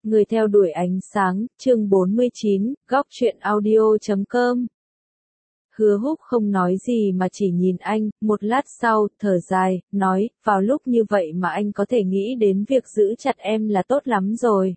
Người theo đuổi ánh sáng, chương 49, góc truyện audio.com. Hứa Húc không nói gì mà chỉ nhìn anh, một lát sau, thở dài, nói, vào lúc như vậy mà anh có thể nghĩ đến việc giữ chặt em là tốt lắm rồi.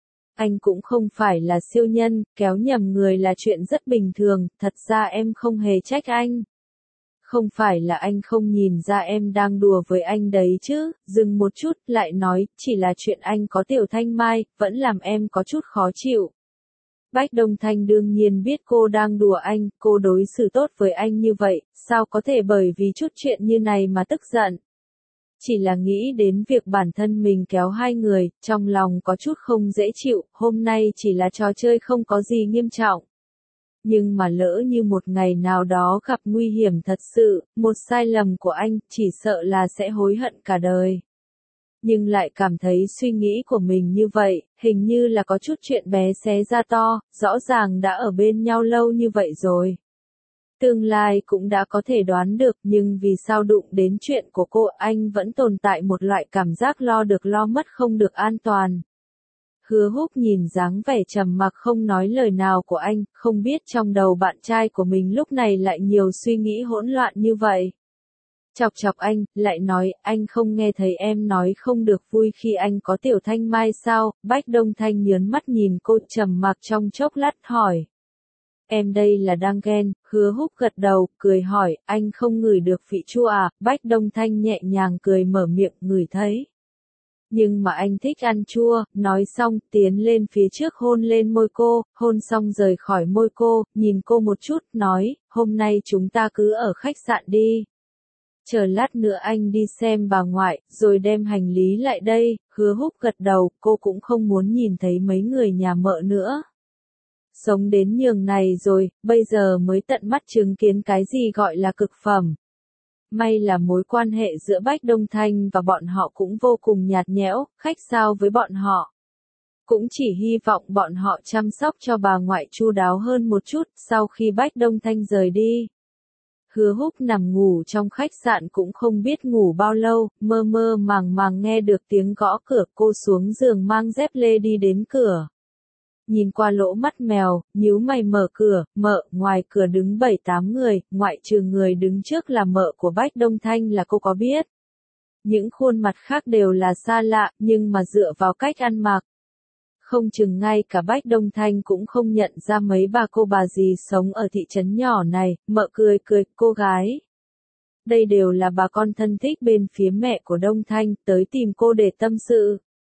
Anh cũng không phải là siêu nhân, kéo nhầm người là chuyện rất bình thường, thật ra em không hề trách anh. Không phải là anh không nhìn ra em đang đùa với anh đấy chứ, dừng một chút, lại nói, chỉ là chuyện anh có Tiểu Thanh Mai, vẫn làm em có chút khó chịu. Bách Đông Thanh đương nhiên biết cô đang đùa anh, cô đối xử tốt với anh như vậy, sao có thể bởi vì chút chuyện như này mà tức giận. Chỉ là nghĩ đến việc bản thân mình kéo hai người, trong lòng có chút không dễ chịu, hôm nay chỉ là trò chơi không có gì nghiêm trọng. Nhưng mà lỡ như một ngày nào đó gặp nguy hiểm thật sự, một sai lầm của anh, chỉ sợ là sẽ hối hận cả đời. Nhưng lại cảm thấy suy nghĩ của mình như vậy, hình như là có chút chuyện bé xé ra to, rõ ràng đã ở bên nhau lâu như vậy rồi. Tương lai cũng đã có thể đoán được, nhưng vì sao đụng đến chuyện của cô, anh vẫn tồn tại một loại cảm giác lo được lo mất không được an toàn. Hứa Húc nhìn dáng vẻ trầm mặc không nói lời nào của anh, không biết trong đầu bạn trai của mình lúc này lại nhiều suy nghĩ hỗn loạn như vậy. Chọc chọc anh, lại nói, anh không nghe thấy em nói không được vui khi anh có Tiểu Thanh Mai sao? Bách Đông Thanh nhớn mắt nhìn cô trầm mặc trong chốc lát hỏi. Em đây là đang ghen, Hứa Húc gật đầu, cười hỏi, anh không ngửi được vị chua à? Bách Đông Thanh nhẹ nhàng cười mở miệng, ngửi thấy. Nhưng mà anh thích ăn chua, nói xong, tiến lên phía trước hôn lên môi cô, hôn xong rời khỏi môi cô, nhìn cô một chút, nói, hôm nay chúng ta cứ ở khách sạn đi. Chờ lát nữa anh đi xem bà ngoại, rồi đem hành lý lại đây. Hứa Húc gật đầu, cô cũng không muốn nhìn thấy mấy người nhà mợ nữa. Sống đến nhường này rồi, bây giờ mới tận mắt chứng kiến cái gì gọi là cực phẩm. May là mối quan hệ giữa Bách Đông Thanh và bọn họ cũng vô cùng nhạt nhẽo, khách sáo với bọn họ. Cũng chỉ hy vọng bọn họ chăm sóc cho bà ngoại chu đáo hơn một chút, sau khi Bách Đông Thanh rời đi. Hứa Húc nằm ngủ trong khách sạn cũng không biết ngủ bao lâu, mơ mơ màng màng nghe được tiếng gõ cửa, cô xuống giường mang dép lê đi đến cửa. Nhìn qua lỗ mắt mèo, nhíu mày mở cửa, mợ, ngoài cửa đứng 7-8 người, ngoại trừ người đứng trước là mợ của Bách Đông Thanh là cô có biết. Những khuôn mặt khác đều là xa lạ, nhưng mà dựa vào cách ăn mặc. Không chừng ngay cả Bách Đông Thanh cũng không nhận ra mấy bà cô bà dì sống ở thị trấn nhỏ này, mợ cười cười, cô gái. Đây đều là bà con thân thích bên phía mẹ của Đông Thanh, tới tìm cô để tâm sự.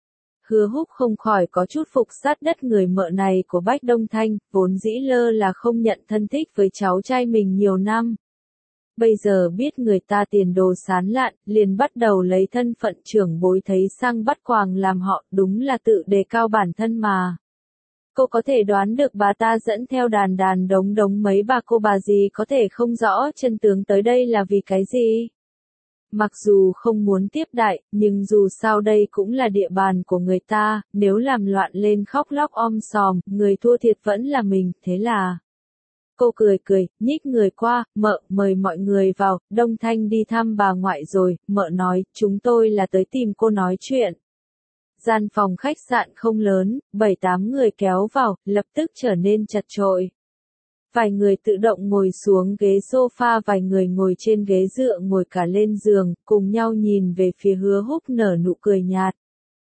Hứa Húc không khỏi có chút phục sát đất người mợ này của Bách Đông Thanh, vốn dĩ lơ là không nhận thân thích với cháu trai mình nhiều năm. Bây giờ biết người ta tiền đồ sán lạn, liền bắt đầu lấy thân phận trưởng bối thấy sang bắt quàng làm họ, đúng là tự đề cao bản thân mà. Cô có thể đoán được bà ta dẫn theo đàn đàn đống đống mấy bà cô bà gì có thể không rõ chân tướng tới đây là vì cái gì. Mặc dù không muốn tiếp đại, nhưng dù sao đây cũng là địa bàn của người ta, nếu làm loạn lên khóc lóc sòm, người thua thiệt vẫn là mình, thế là. Cô cười cười, nhích người qua, mợ, mời mọi người vào, Đông Thanh đi thăm bà ngoại rồi, mợ nói, chúng tôi là tới tìm cô nói chuyện. Gian phòng khách sạn không lớn, 7-8 người kéo vào, lập tức trở nên chật chội. Vài người tự động ngồi xuống ghế sofa, vài người ngồi trên ghế dựa ngồi cả lên giường, cùng nhau nhìn về phía Hứa Húc nở nụ cười nhạt.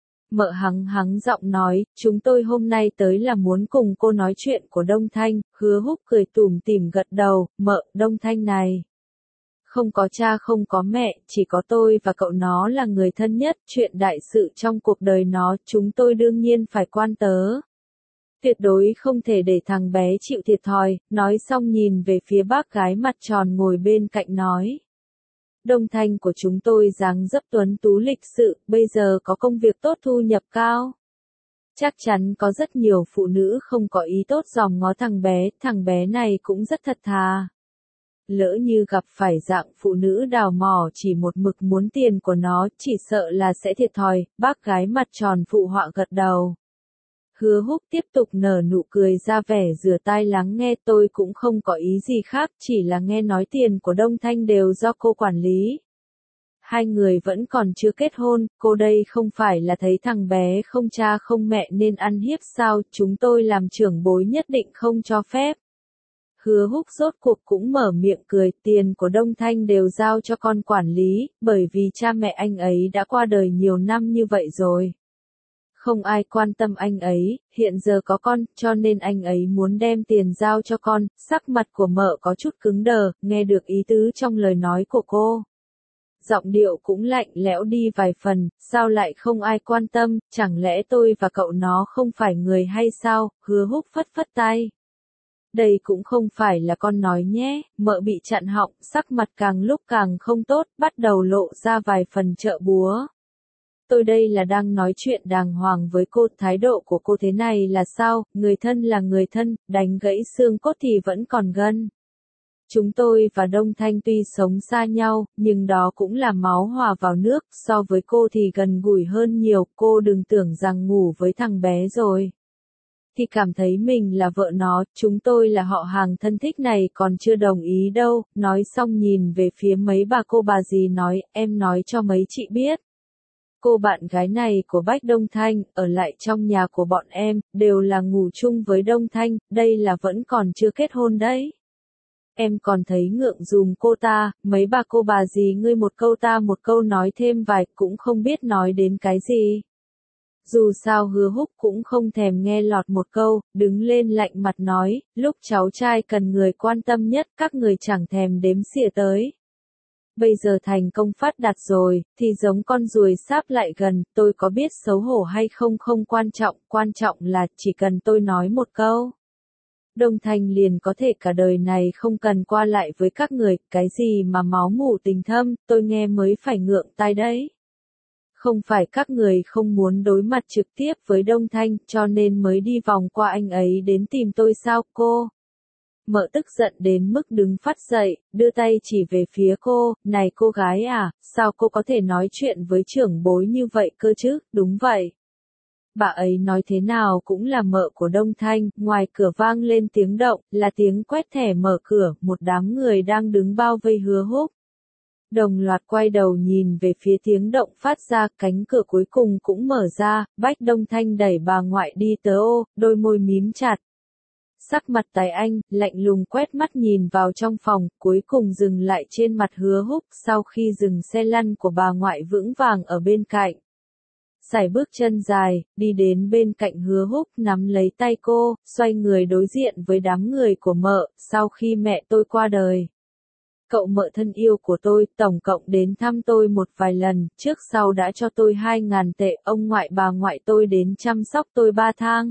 Mợ hắng giọng nói, chúng tôi hôm nay tới là muốn cùng cô nói chuyện của Đông Thanh. Hứa Húc cười tủm tỉm gật đầu, mợ, Đông Thanh này. Không có cha không có mẹ, chỉ có tôi và cậu nó là người thân nhất, chuyện đại sự trong cuộc đời nó, chúng tôi đương nhiên phải quan tớ. Tuyệt đối không thể để thằng bé chịu thiệt thòi, nói xong nhìn về phía bác gái mặt tròn ngồi bên cạnh nói. Đông Thanh của chúng tôi dáng dấp tuấn tú lịch sự, bây giờ có công việc tốt thu nhập cao. Chắc chắn có rất nhiều phụ nữ không có ý tốt dòm ngó thằng bé này cũng rất thật thà. Lỡ như gặp phải dạng phụ nữ đào mỏ chỉ một mực muốn tiền của nó, chỉ sợ là sẽ thiệt thòi, bác gái mặt tròn phụ họa gật đầu. Hứa Húc tiếp tục nở nụ cười ra vẻ rửa tai lắng nghe, tôi cũng không có ý gì khác, chỉ là nghe nói tiền của Đông Thanh đều do cô quản lý. hai người vẫn còn chưa kết hôn, cô đây không phải là thấy thằng bé không cha không mẹ nên ăn hiếp sao, chúng tôi làm trưởng bối nhất định không cho phép. Hứa Húc rốt cuộc cũng mở miệng cười, tiền của Đông Thanh đều giao cho con quản lý, bởi vì cha mẹ anh ấy đã qua đời nhiều năm như vậy rồi. Không ai quan tâm anh ấy, hiện giờ có con, cho nên anh ấy muốn đem tiền giao cho con, sắc mặt của mợ có chút cứng đờ, nghe được ý tứ trong lời nói của cô. Giọng điệu cũng lạnh lẽo đi vài phần, sao lại không ai quan tâm, chẳng lẽ tôi và cậu nó không phải người hay sao, Hứa Húc phất phất tay. Đây cũng không phải là con nói nhé, mợ bị chặn họng, sắc mặt càng lúc càng không tốt, bắt đầu lộ ra vài phần trợ búa. Tôi đây là đang nói chuyện đàng hoàng với cô, thái độ của cô thế này là sao, người thân là người thân, đánh gãy xương cốt thì vẫn còn gân. Chúng tôi và Đông Thanh tuy sống xa nhau, nhưng đó cũng là máu hòa vào nước, so với cô thì gần gũi hơn nhiều, cô đừng tưởng rằng ngủ với thằng bé rồi thì cảm thấy mình là vợ nó, chúng tôi là họ hàng thân thích này còn chưa đồng ý đâu, nói xong nhìn về phía mấy bà cô bà dì nói, em nói cho mấy chị biết. Cô bạn gái này của Bách Đông Thanh, ở lại trong nhà của bọn em, đều là ngủ chung với Đông Thanh, đây là vẫn còn chưa kết hôn đấy. Em còn thấy ngượng dùm cô ta, mấy bà cô bà dì ngươi một câu ta một câu nói thêm vài, cũng không biết nói đến cái gì. Dù sao Hứa Húc cũng không thèm nghe lọt một câu, đứng lên lạnh mặt nói, lúc cháu trai cần người quan tâm nhất các người chẳng thèm đếm xỉa tới. Bây giờ thành công phát đạt rồi, thì giống con ruồi sáp lại gần, tôi có biết xấu hổ hay không không quan trọng là chỉ cần tôi nói một câu. Đông Thanh liền có thể cả đời này không cần qua lại với các người, cái gì mà máu mủ tình thâm, tôi nghe mới phải ngượng tai đấy. Không phải các người không muốn đối mặt trực tiếp với Đông Thanh, cho nên mới đi vòng qua anh ấy đến tìm tôi sao, cô? Mợ tức giận đến mức đứng phát dậy, đưa tay chỉ về phía cô, này cô gái à, sao cô có thể nói chuyện với trưởng bối như vậy cơ chứ, đúng vậy. Bà ấy nói thế nào cũng là mợ của Đông Thanh, ngoài cửa vang lên tiếng động, là tiếng quét thẻ mở cửa, một đám người đang đứng bao vây Hứa Húc. Đồng loạt quay đầu nhìn về phía tiếng động phát ra, cánh cửa cuối cùng cũng mở ra, Bách Đông Thanh đẩy bà ngoại đi tớ ô, đôi môi mím chặt. Sắc mặt Tài Anh, lạnh lùng quét mắt nhìn vào trong phòng, cuối cùng dừng lại trên mặt Hứa Húc, sau khi dừng xe lăn của bà ngoại vững vàng ở bên cạnh. Sải bước chân dài, đi đến bên cạnh Hứa Húc nắm lấy tay cô, xoay người đối diện với đám người của mợ, sau khi mẹ tôi qua đời. Cậu mợ thân yêu của tôi, tổng cộng đến thăm tôi một vài lần, trước sau đã cho tôi 2.000 tệ, ông ngoại bà ngoại tôi đến chăm sóc tôi 3 tháng.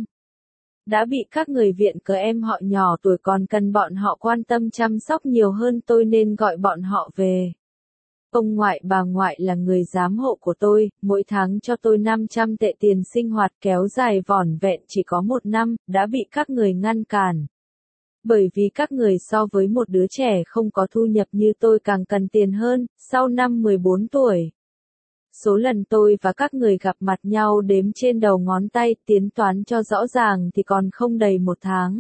Đã bị các người viện cớ em họ nhỏ tuổi còn cần bọn họ quan tâm chăm sóc nhiều hơn tôi nên gọi bọn họ về. Ông ngoại bà ngoại là người giám hộ của tôi, mỗi tháng cho tôi 500 tệ tiền sinh hoạt kéo dài vỏn vẹn chỉ có 1 năm, đã bị các người ngăn cản. Bởi vì các người so với một đứa trẻ không có thu nhập như tôi càng cần tiền hơn, sau năm 14 tuổi. Số lần tôi và các người gặp mặt nhau đếm trên đầu ngón tay, tính toán cho rõ ràng thì còn không đầy 1 tháng.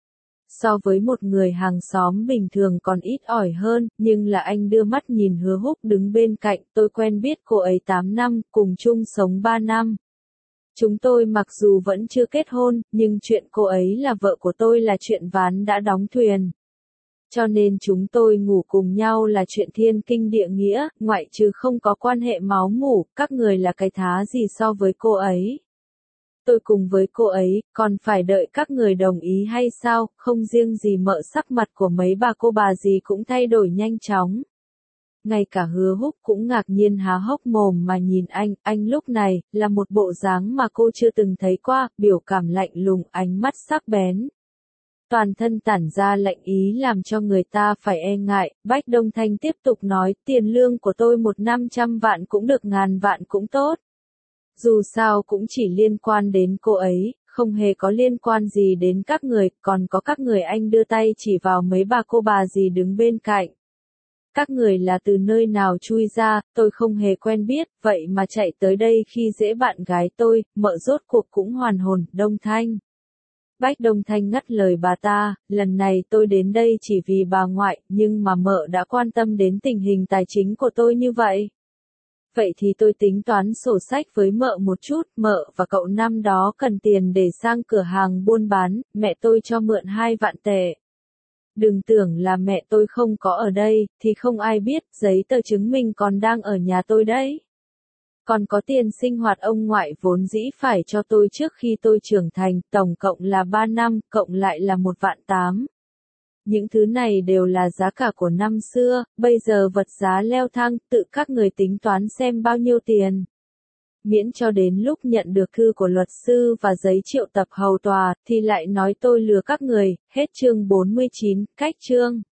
So với một người hàng xóm bình thường còn ít ỏi hơn, nhưng là anh đưa mắt nhìn Hứa Húc đứng bên cạnh, tôi quen biết cô ấy 8 năm, cùng chung sống 3 năm. Chúng tôi mặc dù vẫn chưa kết hôn, nhưng chuyện cô ấy là vợ của tôi là chuyện ván đã đóng thuyền. Cho nên chúng tôi ngủ cùng nhau là chuyện thiên kinh địa nghĩa, ngoại trừ không có quan hệ máu mủ, các người là cái thá gì so với cô ấy. Tôi cùng với cô ấy, còn phải đợi các người đồng ý hay sao, không riêng gì mợ sắc mặt của mấy bà cô bà gì cũng thay đổi nhanh chóng. Ngay cả Hứa Húc cũng ngạc nhiên há hốc mồm mà nhìn anh lúc này, là một bộ dáng mà cô chưa từng thấy qua, biểu cảm lạnh lùng, ánh mắt sắc bén. Toàn thân tản ra lạnh ý làm cho người ta phải e ngại, Bách Đông Thanh tiếp tục nói, tiền lương của tôi 1 năm 100 vạn cũng được 1000 vạn cũng tốt. Dù sao cũng chỉ liên quan đến cô ấy, không hề có liên quan gì đến các người, còn có các người anh đưa tay chỉ vào mấy bà cô bà gì đứng bên cạnh. Các người là từ nơi nào chui ra, tôi không hề quen biết, vậy mà chạy tới đây khi dễ bạn gái tôi, mợ rốt cuộc cũng hoàn hồn, Đông Thanh. Bách Đông Thanh ngắt lời bà ta, lần này tôi đến đây chỉ vì bà ngoại, nhưng mà mợ đã quan tâm đến tình hình tài chính của tôi như vậy. vậy thì tôi tính toán sổ sách với mợ một chút, mợ và cậu năm đó cần tiền để sang cửa hàng buôn bán, mẹ tôi cho mượn 2 vạn tệ. Đừng tưởng là mẹ tôi không có ở đây, thì không ai biết, giấy tờ chứng minh còn đang ở nhà tôi đấy. Còn có tiền sinh hoạt ông ngoại vốn dĩ phải cho tôi trước khi tôi trưởng thành, tổng cộng là 3 năm, cộng lại là 1,8 vạn. Những thứ này đều là giá cả của năm xưa, bây giờ vật giá leo thang, tự các người tính toán xem bao nhiêu tiền. Miễn cho đến lúc nhận được thư của luật sư và giấy triệu tập hầu tòa, thì lại nói tôi lừa các người, hết chương 49, cách chương.